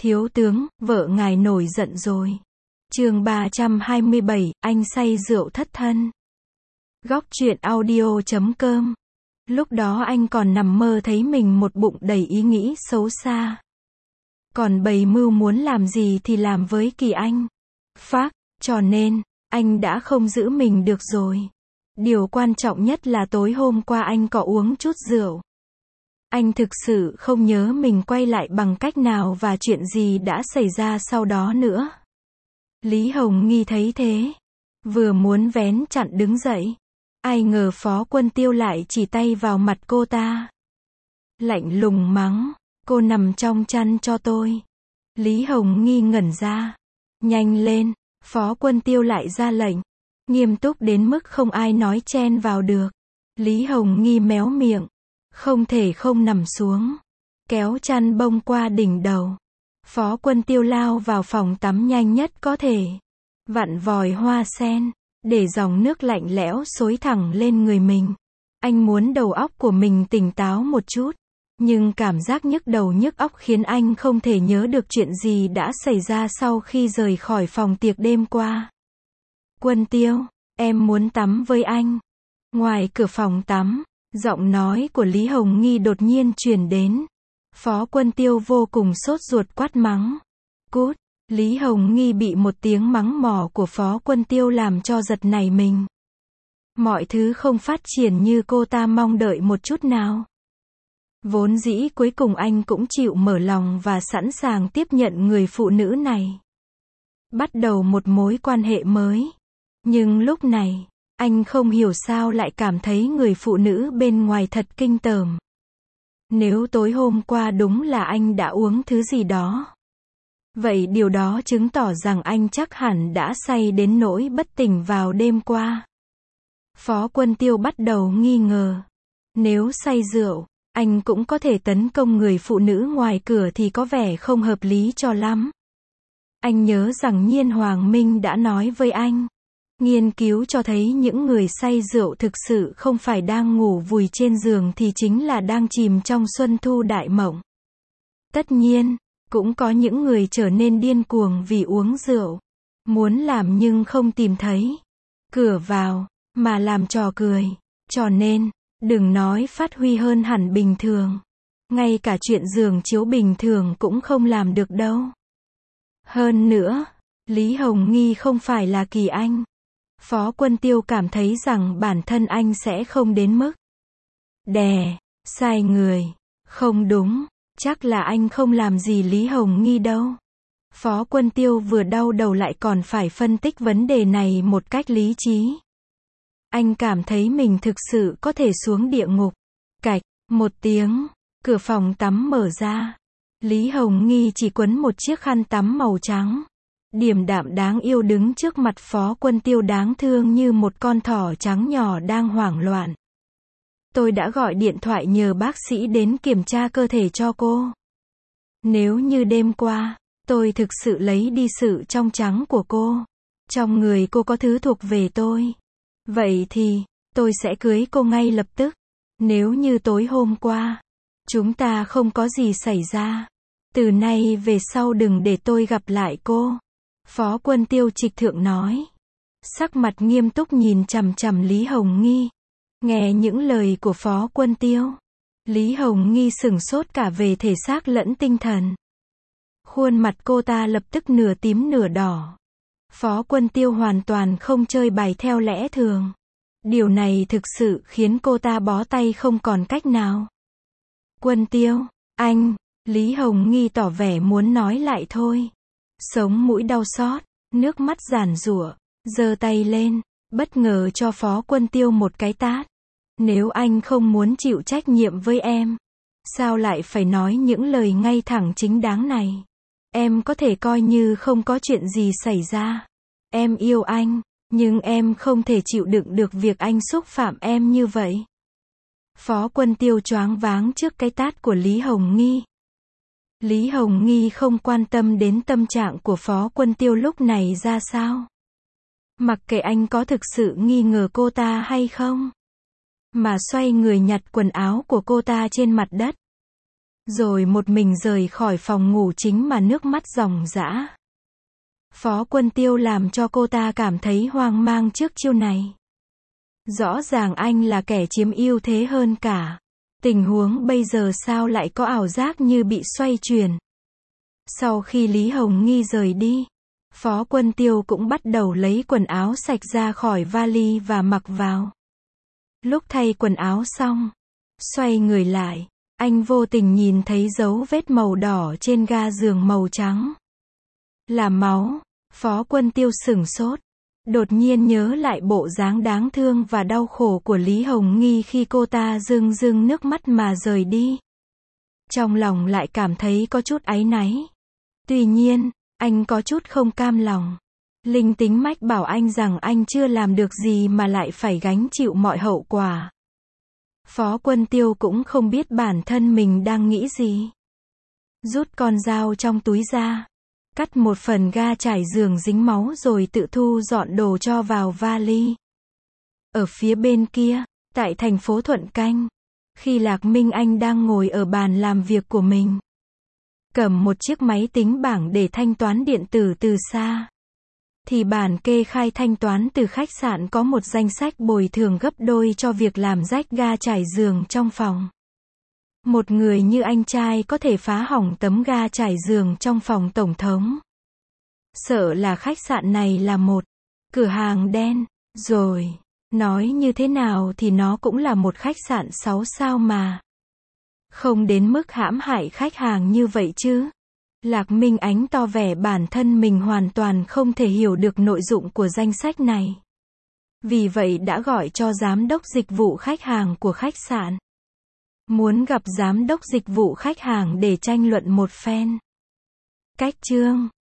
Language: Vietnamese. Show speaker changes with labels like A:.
A: Thiếu tướng, vợ ngài nổi giận rồi. Chương 327, anh say rượu thất thân. Góc truyện audio.com. Lúc đó anh còn nằm mơ thấy mình một bụng đầy ý nghĩ xấu xa. Còn bày mưu muốn làm gì thì làm với Kỳ Anh. Phác, cho nên, anh đã không giữ mình được rồi. Điều quan trọng nhất là tối hôm qua anh có uống chút rượu. Anh thực sự không nhớ mình quay lại bằng cách nào và chuyện gì đã xảy ra sau đó nữa. Lý Hồng Nghi thấy thế, vừa muốn vén chặn đứng dậy, ai ngờ Phó Quân Tiêu lại chỉ tay vào mặt cô ta. Lạnh lùng mắng, cô nằm trong chăn cho tôi. Lý Hồng Nghi ngẩn ra. Nhanh lên, Phó Quân Tiêu lại ra lệnh, nghiêm túc đến mức không ai nói chen vào được. Lý Hồng Nghi méo miệng, không thể không nằm xuống, kéo chăn bông qua đỉnh đầu. Phó Quân Tiêu lao vào phòng tắm nhanh nhất có thể, vặn vòi hoa sen, để dòng nước lạnh lẽo xối thẳng lên người mình. Anh muốn đầu óc của mình tỉnh táo một chút, nhưng cảm giác nhức đầu nhức óc khiến anh không thể nhớ được chuyện gì đã xảy ra sau khi rời khỏi phòng tiệc đêm qua. Quân Tiêu, em muốn tắm với anh. Ngoài cửa phòng tắm, giọng nói của Lý Hồng Nghi đột nhiên truyền đến. Phó Quân Tiêu vô cùng sốt ruột quát mắng. Cút! Lý Hồng Nghi bị một tiếng mắng mỏ của Phó Quân Tiêu làm cho giật nảy mình. Mọi thứ không phát triển như cô ta mong đợi một chút nào. Vốn dĩ cuối cùng anh cũng chịu mở lòng và sẵn sàng tiếp nhận người phụ nữ này. Bắt đầu một mối quan hệ mới. Nhưng lúc này, anh không hiểu sao lại cảm thấy người phụ nữ bên ngoài thật kinh tởm. Nếu tối hôm qua đúng là anh đã uống thứ gì đó, vậy điều đó chứng tỏ rằng anh chắc hẳn đã say đến nỗi bất tỉnh vào đêm qua. Phó Quân Tiêu bắt đầu nghi ngờ. Nếu say rượu, anh cũng có thể tấn công người phụ nữ ngoài cửa thì có vẻ không hợp lý cho lắm. Anh nhớ rằng Nhiên Hoàng Minh đã nói với anh. Nghiên cứu cho thấy những người say rượu thực sự không phải đang ngủ vùi trên giường thì chính là đang chìm trong xuân thu đại mộng. Tất nhiên, cũng có những người trở nên điên cuồng vì uống rượu. Muốn làm nhưng không tìm thấy cửa vào, mà làm trò cười. Cho nên, đừng nói phát huy hơn hẳn bình thường. Ngay cả chuyện giường chiếu bình thường cũng không làm được đâu. Hơn nữa, Lý Hồng Nghi không phải là Kỳ Anh. Phó Quân Tiêu cảm thấy rằng bản thân anh sẽ không đến mức sai người. Không đúng, chắc là anh không làm gì Lý Hồng Nghi đâu. Phó Quân Tiêu vừa đau đầu lại còn phải phân tích vấn đề này một cách lý trí. Anh cảm thấy mình thực sự có thể xuống địa ngục. Cạch, một tiếng, cửa phòng tắm mở ra. Lý Hồng Nghi chỉ quấn một chiếc khăn tắm màu trắng. Điềm đạm đáng yêu đứng trước mặt Phó Quân Tiêu đáng thương như một con thỏ trắng nhỏ đang hoảng loạn. Tôi đã gọi điện thoại nhờ bác sĩ đến kiểm tra cơ thể cho cô. Nếu như đêm qua, tôi thực sự lấy đi sự trong trắng của cô, trong người cô có thứ thuộc về tôi, vậy thì, tôi sẽ cưới cô ngay lập tức. Nếu như tối hôm qua, chúng ta không có gì xảy ra, từ nay về sau đừng để tôi gặp lại cô. Phó Quân Tiêu trịch thượng nói. Sắc mặt nghiêm túc nhìn chằm chằm Lý Hồng Nghi. Nghe những lời của Phó Quân Tiêu, Lý Hồng Nghi sửng sốt cả về thể xác lẫn tinh thần. Khuôn mặt cô ta lập tức nửa tím nửa đỏ. Phó Quân Tiêu hoàn toàn không chơi bài theo lẽ thường. Điều này thực sự khiến cô ta bó tay không còn cách nào. Quân Tiêu, anh, Lý Hồng Nghi tỏ vẻ muốn nói lại thôi. Sống mũi đau xót, nước mắt giàn giụa, giơ tay lên, bất ngờ cho Phó Quân Tiêu một cái tát. Nếu anh không muốn chịu trách nhiệm với em, sao lại phải nói những lời ngay thẳng chính đáng này? Em có thể coi như không có chuyện gì xảy ra. Em yêu anh, nhưng em không thể chịu đựng được việc anh xúc phạm em như vậy. Phó Quân Tiêu choáng váng trước cái tát của Lý Hồng Nghi. Lý Hồng Nghi không quan tâm đến tâm trạng của Phó Quân Tiêu lúc này ra sao. Mặc kệ anh có thực sự nghi ngờ cô ta hay không, mà xoay người nhặt quần áo của cô ta trên mặt đất. rồi một mình rời khỏi phòng ngủ chính mà nước mắt ròng rã. Phó Quân Tiêu làm cho cô ta cảm thấy hoang mang trước chiêu này. Rõ ràng anh là kẻ chiếm ưu thế hơn cả. Tình huống bây giờ sao lại có ảo giác như bị xoay chuyển. Sau khi Lý Hồng Nghi rời đi, Phó Quân Tiêu cũng bắt đầu lấy quần áo sạch ra khỏi vali và mặc vào. Lúc thay quần áo xong, xoay người lại, anh vô tình nhìn thấy dấu vết màu đỏ trên ga giường màu trắng. Là máu. Phó Quân Tiêu sửng sốt. Đột nhiên nhớ lại bộ dáng đáng thương và đau khổ của Lý Hồng Nghi khi cô ta rưng rưng nước mắt mà rời đi. Trong lòng lại cảm thấy có chút áy náy. Tuy nhiên, anh có chút không cam lòng. Linh tính mách bảo anh rằng anh chưa làm được gì mà lại phải gánh chịu mọi hậu quả. Phó Quân Tiêu cũng không biết bản thân mình đang nghĩ gì. Rút con dao trong túi ra, cắt một phần ga trải giường dính máu rồi tự thu dọn đồ cho vào vali. Ở phía bên kia, tại thành phố Thuận Canh, khi Lạc Minh Anh đang ngồi ở bàn làm việc của mình, cầm một chiếc máy tính bảng để thanh toán điện tử từ xa, thì bản kê khai thanh toán từ khách sạn có một danh sách bồi thường gấp đôi cho việc làm rách ga trải giường trong phòng. Một người như anh trai có thể phá hỏng tấm ga trải giường trong phòng tổng thống. Sợ là khách sạn này là một cửa hàng đen, rồi, nói như thế nào thì nó cũng là một khách sạn 6 sao mà. Không đến mức hãm hại khách hàng như vậy chứ. Lạc Minh Ánh tỏ vẻ bản thân mình hoàn toàn không thể hiểu được nội dung của danh sách này. Vì vậy đã gọi cho giám đốc dịch vụ khách hàng của khách sạn. Muốn gặp giám đốc dịch vụ khách hàng để tranh luận một phen. Cách chương